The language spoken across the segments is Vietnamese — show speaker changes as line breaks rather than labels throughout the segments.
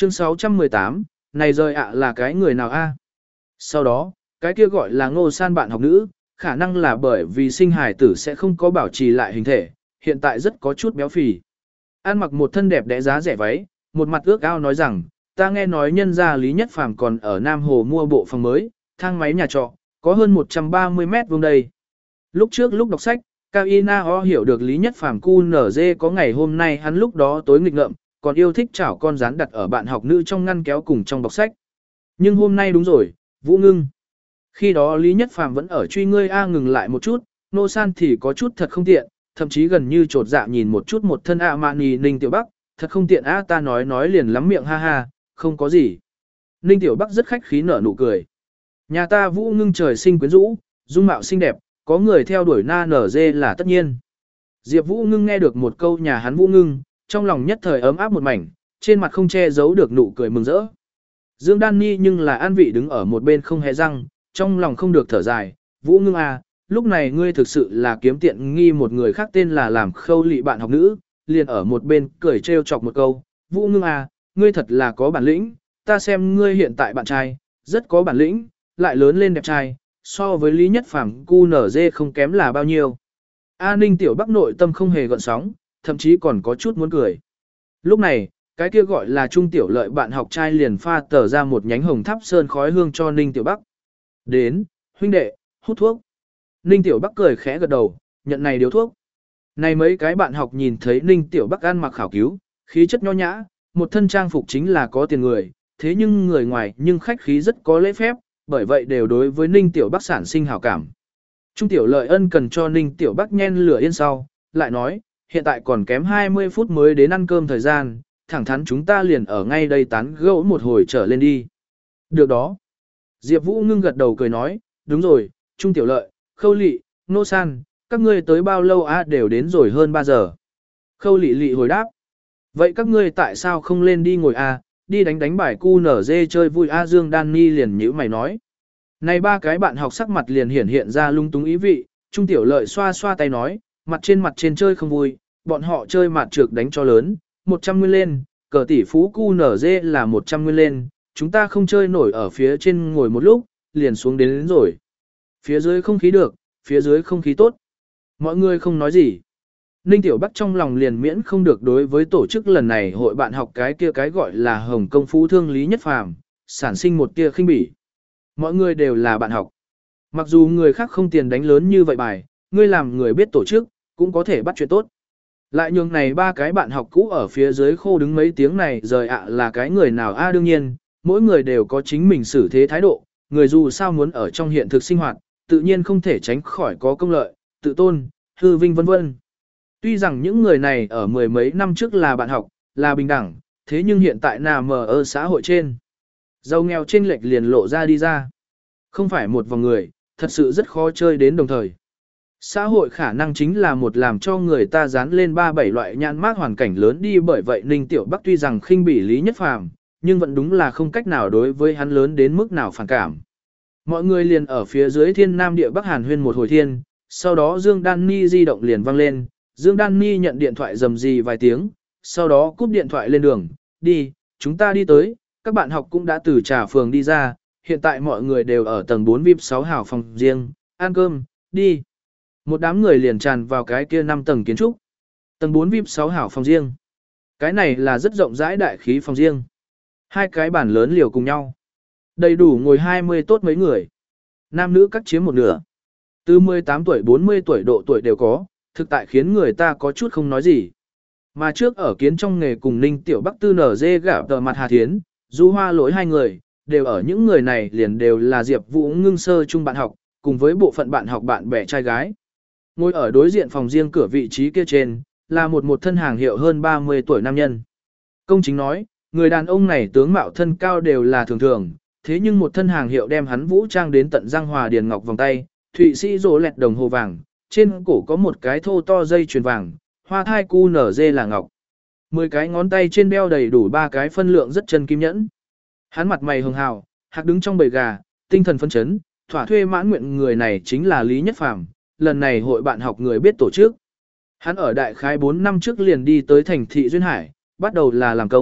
Chương 618, này rời ạ là cái người nào a? Sau đó, cái kia gọi là Ngô San bạn học nữ, khả năng là bởi vì sinh hài tử sẽ không có bảo trì lại hình thể, hiện tại rất có chút béo phì. Ăn mặc một thân đẹp đẽ giá rẻ váy, một mặt ước ao nói rằng, ta nghe nói nhân gia Lý Nhất Phàm còn ở Nam Hồ mua bộ phòng mới, thang máy nhà trọ, có hơn 130 mét vuông đây. Lúc trước lúc đọc sách, Cao Ina Ho hiểu được Lý Nhất Phàm QNZ có ngày hôm nay hắn lúc đó tối nghịch ngợm, còn yêu thích chảo con rán đặt ở bạn học nữ trong ngăn kéo cùng trong bọc sách. Nhưng hôm nay đúng rồi, Vũ Ngưng. Khi đó Lý Nhất Phàm vẫn ở truy ngươi ngừng lại một chút, Nô San thì có chút thật không tiện, thậm chí gần như trột dạ nhìn một chút một thân mani Ninh Tiểu Bắc, thật không tiện ta nói liền lắm miệng ha ha, không có gì. Ninh Tiểu Bắc rất khách khí nở nụ cười. Nhà ta Vũ Ngưng trời sinh quyến rũ, dung mạo xinh đẹp, có người theo đuổi na nở dê là tất nhiên. Diệp Vũ Ngưng nghe được một câu nhà hắn Vũ Ngưng, trong lòng nhất thời ấm áp một mảnh, trên mặt không che giấu được nụ cười mừng rỡ. Dương Đan Ni nhưng là an vị đứng ở một bên không hề răng, trong lòng không được thở dài, Vũ Ngưng lúc này ngươi thực sự là kiếm tiện nghi một người khác tên là làm Khâu Lị bạn học nữ, liền ở một bên cười trêu chọc một câu, Vũ Ngưng ngươi thật là có bản lĩnh, ta xem ngươi hiện tại bạn trai, rất có bản lĩnh, lại lớn lên đẹp trai, so với Lý Nhất Phàm QNZ không kém là bao nhiêu. Ninh Tiểu Bắc nội tâm không hề gợn sóng, thậm chí còn có chút muốn cười. Lúc này, cái kia gọi là Trung Tiểu Lợi bạn học trai liền pha tờ ra một nhánh hồng tháp sơn khói hương cho Ninh Tiểu Bắc. Đến, huynh đệ, hút thuốc. Ninh Tiểu Bắc cười khẽ gật đầu, nhận này điếu thuốc. Này mấy cái bạn học nhìn thấy Ninh Tiểu Bắc ăn mặc khảo cứu, khí chất nho nhã, một thân trang phục chính là có tiền người, thế nhưng người ngoài nhưng khách khí rất có lễ phép, bởi vậy đều đối với Ninh Tiểu Bắc sản sinh hảo cảm. Trung Tiểu Lợi ân cần cho Ninh Tiểu Bắc nhen lửa yên sau, lại nói, hiện tại còn kém 20 phút mới đến ăn cơm thời gian, thẳng thắn chúng ta liền ở ngay đây tán gẫu một hồi trở lên đi. Được đó. Diệp Vũ Ngưng gật đầu cười nói, đúng rồi, Trung Tiểu Lợi, Khâu Lị, Nô San, các ngươi tới bao lâu đều đến rồi hơn 3 giờ. Khâu Lị Lị hồi đáp. Vậy các ngươi tại sao không lên đi ngồi đi đánh bài QNZ chơi vui Dương Đan Ni liền nhíu mày nói. Này ba cái bạn học sắc mặt liền hiện ra lung túng ý vị, Trung Tiểu Lợi xoa xoa tay nói, mặt trên chơi không vui, bọn họ chơi mặt trược đánh cho lớn, 100 nguyên lên, cờ tỷ phú QNZ là 100 nguyên lên, chúng ta không chơi nổi ở phía trên ngồi một lúc, liền xuống đến rồi. Phía dưới không khí được, phía dưới không khí tốt. Mọi người không nói gì. Ninh Tiểu Bắc trong lòng liền miễn không được đối với tổ chức lần này hội bạn học cái kia cái gọi là Hồng Công Phú Thương Lý Nhất Phàm, sản sinh một tia khinh bỉ. Mọi người đều là bạn học. Mặc dù người khác không tiền đánh lớn như vậy bài, ngươi làm người biết tổ chức, cũng có thể bắt chuyện tốt. Lại nhường này ba cái bạn học cũ ở phía dưới khô đứng mấy tiếng này rời là cái người nào đương nhiên, mỗi người đều có chính mình xử thế thái độ, người dù sao muốn ở trong hiện thực sinh hoạt, tự nhiên không thể tránh khỏi có công lợi, tự tôn, hư vinh vân vân. Tuy rằng những người này ở mười mấy năm trước là bạn học, là bình đẳng, thế nhưng hiện tại nằm ở xã hội trên. Giàu nghèo trên lệch liền lộ ra đi ra. Không phải một vòng người, thật sự rất khó chơi đến đồng thời. Xã hội khả năng chính là một làm cho người ta dán lên 3-7 loại nhãn mác hoàn cảnh lớn đi, bởi vậy Ninh Tiểu Bắc tuy rằng khinh bỉ Lý Nhất Phàm, nhưng vẫn đúng là không cách nào đối với hắn lớn đến mức nào phản cảm. Mọi người liền ở phía dưới thiên nam địa bắc hàn huyên một hồi thiên, sau đó Dương Đan Ni di động liền vang lên, Dương Đan Ni nhận điện thoại rầm rì vài tiếng, sau đó cúp điện thoại lên đường, đi, chúng ta đi tới, các bạn học cũng đã từ trà phường đi ra, hiện tại mọi người đều ở tầng 4 VIP 6 hào phòng riêng, ăn cơm, đi. Một đám người liền tràn vào cái kia 5 tầng kiến trúc. Tầng 4 VIP 6 hào phòng riêng. Cái này là rất rộng rãi đại khí phòng riêng. Hai cái bàn lớn liều cùng nhau. Đầy đủ ngồi 20 tốt mấy người. Nam nữ cắt chiếm một nửa. Từ 18 tuổi 40 tuổi độ tuổi đều có, thực tại khiến người ta có chút không nói gì. Mà trước ở kiến trong nghề cùng Ninh Tiểu Bắc Tư nở dê gả tờ mặt Hà Thiến, Du Hoa Lỗi hai người, đều ở những người này liền đều là Diệp Vũ Ngưng sơ chung bạn học, cùng với bộ phận bạn học bạn bè trai gái. Ngồi ở đối diện phòng riêng cửa vị trí kia trên, là một thân hàng hiệu hơn 30 tuổi nam nhân. Công chính nói, người đàn ông này tướng mạo thân cao đều là thường thường, thế nhưng một thân hàng hiệu đem hắn vũ trang đến tận răng hòa điền ngọc vòng tay, Thụy Sĩ rỗ lẹt đồng hồ vàng, trên cổ có một cái thô to dây chuyền vàng, hoa thai cu nở dê là ngọc. 10 cái ngón tay trên đeo đầy đủ 3 cái phân lượng rất chân kim nhẫn. Hắn mặt mày hường hào, hạc đứng trong bầy gà, tinh thần phấn chấn, thỏa thuê mãn nguyện người này chính là Lý Nhất Phàm, lần này hội bạn học người biết tổ chức. Hắn ở đại khái 4 năm trước liền đi tới thành thị Duyên Hải, bắt đầu là làm công,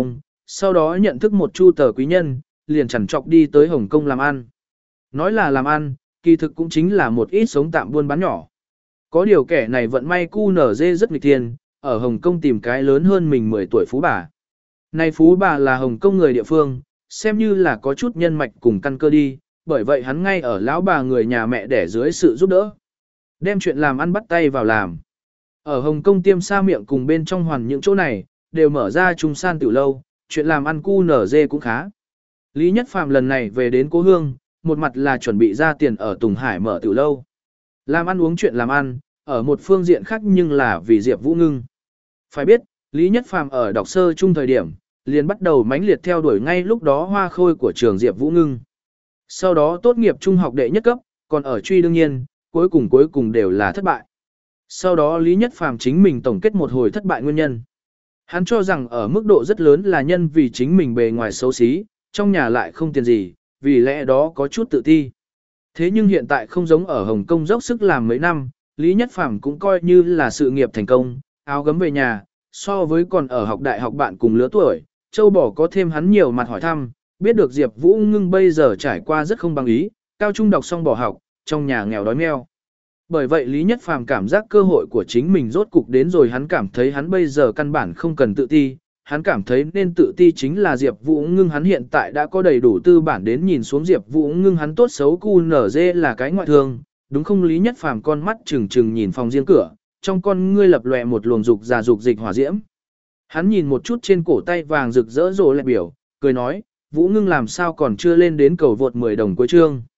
sau đó nhận thức một chu tờ quý nhân, liền chằn trọc đi tới Hồng Kông làm ăn. Nói là làm ăn, kỳ thực cũng chính là một ít sống tạm buôn bán nhỏ. Có điều kẻ này vận may cu nở dê rất nghịch tiền, ở Hồng Kông tìm cái lớn hơn mình 10 tuổi phú bà. Này phú bà là Hồng Kông người địa phương, xem như là có chút nhân mạch cùng căn cơ đi, bởi vậy hắn ngay ở lão bà người nhà mẹ đẻ dưới sự giúp đỡ. Đem chuyện làm ăn bắt tay vào làm. Ở Hồng Kông tiêm sa miệng cùng bên trong hoàn những chỗ này, đều mở ra trung san tiểu lâu, chuyện làm ăn cu nở dê cũng khá. Lý Nhất Phàm lần này về đến cố hương, một mặt là chuẩn bị ra tiền ở Tùng Hải mở tiểu lâu. Làm ăn uống chuyện làm ăn, ở một phương diện khác nhưng là vì Diệp Vũ Ngưng. Phải biết, Lý Nhất Phàm ở đọc sơ chung thời điểm, liền bắt đầu mãnh liệt theo đuổi ngay lúc đó hoa khôi của trường Diệp Vũ Ngưng. Sau đó tốt nghiệp trung học đệ nhất cấp, còn ở truy đương nhiên, cuối cùng đều là thất bại. Sau đó Lý Nhất Phàm chính mình tổng kết một hồi thất bại nguyên nhân. Hắn cho rằng ở mức độ rất lớn là nhân vì chính mình bề ngoài xấu xí, trong nhà lại không tiền gì, vì lẽ đó có chút tự ti. Thế nhưng hiện tại không giống ở Hồng Kông dốc sức làm mấy năm, Lý Nhất Phàm cũng coi như là sự nghiệp thành công, áo gấm về nhà, so với còn ở học đại học bạn cùng lứa tuổi, Châu Bỏ có thêm hắn nhiều mặt hỏi thăm, biết được Diệp Vũ Ngưng bây giờ trải qua rất không bằng ý, cao trung đọc xong bỏ học, trong nhà nghèo đói meo. Bởi vậy Lý Nhất Phàm cảm giác cơ hội của chính mình rốt cục đến rồi, hắn cảm thấy hắn bây giờ căn bản không cần tự ti, hắn cảm thấy nên tự ti chính là Diệp Vũ Ngưng, hắn hiện tại đã có đầy đủ tư bản đến nhìn xuống Diệp Vũ Ngưng, hắn tốt xấu cu nở dê là cái ngoại thương, đúng không? Lý Nhất Phàm con mắt trừng trừng nhìn phòng riêng cửa, trong con ngươi lập lòe một luồng dục dịch hỏa diễm. Hắn nhìn một chút trên cổ tay vàng rực rỡ rồ lẹ biểu, cười nói, Vũ Ngưng làm sao còn chưa lên đến cầu vượt 10 đồng cuối chương.